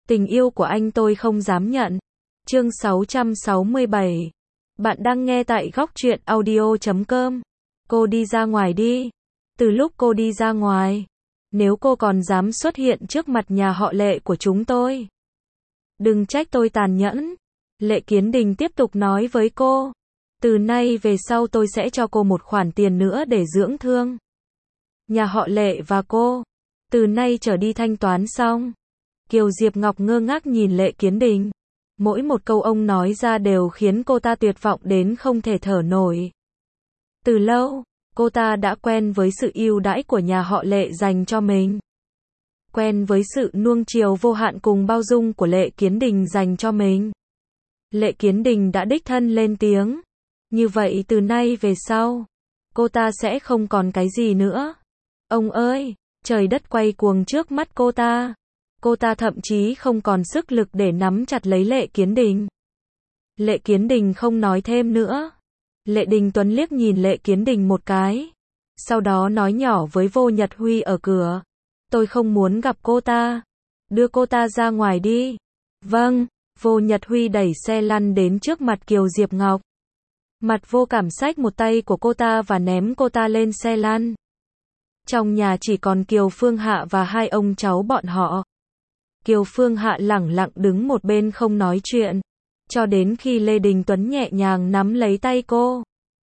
Tình yêu của anh tôi không dám nhận. Chương 667. Bạn đang nghe tại Góc Truyện Audio.com. Cô đi ra ngoài đi. Từ lúc cô đi ra ngoài, nếu cô còn dám xuất hiện trước mặt nhà họ Lệ của chúng tôi, đừng trách tôi tàn nhẫn. Lệ Kiến Đình tiếp tục nói với cô. Từ nay về sau tôi sẽ cho cô một khoản tiền nữa để dưỡng thương. Nhà họ Lệ và cô, từ nay trở đi thanh toán xong. Kiều Diệp Ngọc ngơ ngác nhìn Lệ Kiến Đình. Mỗi một câu ông nói ra đều khiến cô ta tuyệt vọng đến không thể thở nổi. Từ lâu, cô ta đã quen với sự ưu đãi của nhà họ Lệ dành cho mình. Quen với sự nuông chiều vô hạn cùng bao dung của Lệ Kiến Đình dành cho mình. Lệ Kiến Đình đã đích thân lên tiếng. Như vậy từ nay về sau, cô ta sẽ không còn cái gì nữa. Ông ơi, trời đất quay cuồng trước mắt cô ta. Cô ta thậm chí không còn sức lực để nắm chặt lấy Lệ Kiến Đình. Lệ Kiến Đình không nói thêm nữa. Lệ Đình Tuấn liếc nhìn Lệ Kiến Đình một cái. Sau đó nói nhỏ với Vô Nhật Huy ở cửa. Tôi không muốn gặp cô ta. Đưa cô ta ra ngoài đi. Vâng. Vô Nhật Huy đẩy xe lăn đến trước mặt Kiều Diệp Ngọc. Mặt vô cảm xách một tay của cô ta và ném cô ta lên xe lăn. Trong nhà chỉ còn Kiều Phương Hạ và hai ông cháu bọn họ. Kiều Phương Hạ lẳng lặng đứng một bên không nói chuyện, cho đến khi Lê Đình Tuấn nhẹ nhàng nắm lấy tay cô.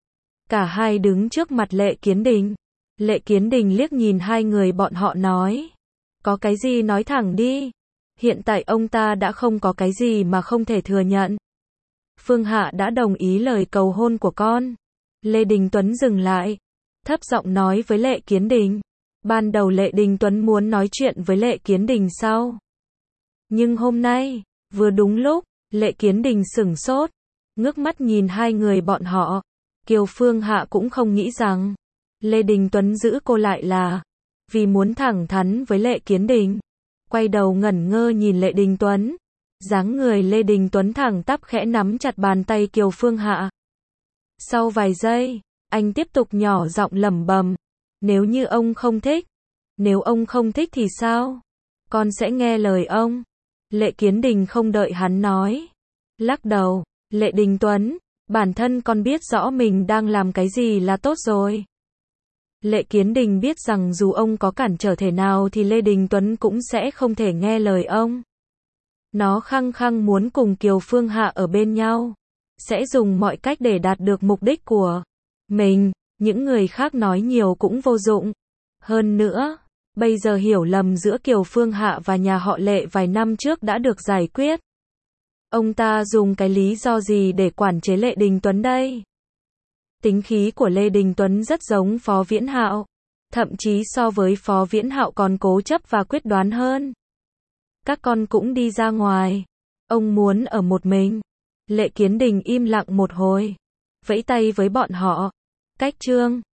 Cả hai đứng trước mặt Lệ Kiến Đình. Lệ Kiến Đình liếc nhìn hai người bọn họ nói. Có cái gì nói thẳng đi. Hiện tại ông ta đã không có cái gì mà không thể thừa nhận. Phương Hạ đã đồng ý lời cầu hôn của con. Lê Đình Tuấn dừng lại, thấp giọng nói với Lệ Kiến Đình. Ban đầu Lệ Đình Tuấn muốn nói chuyện với Lệ Kiến Đình sau. Nhưng hôm nay, vừa đúng lúc, Lệ Kiến Đình sửng sốt, ngước mắt nhìn hai người bọn họ. Kiều Phương Hạ cũng không nghĩ rằng Lê Đình Tuấn giữ cô lại là vì muốn thẳng thắn với Lệ Kiến Đình. Quay đầu ngẩn ngơ nhìn Lệ Đình Tuấn. Dáng người Lê Đình Tuấn thẳng tắp khẽ nắm chặt bàn tay Kiều Phương Hạ. Sau vài giây, anh tiếp tục nhỏ giọng lẩm bẩm. Nếu như ông không thích, nếu ông không thích thì sao? Con sẽ nghe lời ông. Lệ Kiến Đình không đợi hắn nói. Lắc đầu. Lệ Đình Tuấn, bản thân con biết rõ mình đang làm cái gì là tốt rồi. Lệ Kiến Đình biết rằng dù ông có cản trở thế nào thì Lê Đình Tuấn cũng sẽ không thể nghe lời ông. Nó khăng khăng muốn cùng Kiều Phương Hạ ở bên nhau. Sẽ dùng mọi cách để đạt được mục đích của mình. Những người khác nói nhiều cũng vô dụng. Hơn nữa, bây giờ hiểu lầm giữa Kiều Phương Hạ và nhà họ Lệ vài năm trước đã được giải quyết. Ông ta dùng cái lý do gì để quản chế Lệ Đình Tuấn đây? Tính khí của Lê Đình Tuấn rất giống Phó Viễn Hạo. Thậm chí so với Phó Viễn Hạo còn cố chấp và quyết đoán hơn. Các con cũng đi ra ngoài. Ông muốn ở một mình. Lệ Kiến Đình im lặng một hồi. Vẫy tay với bọn họ. Cách chương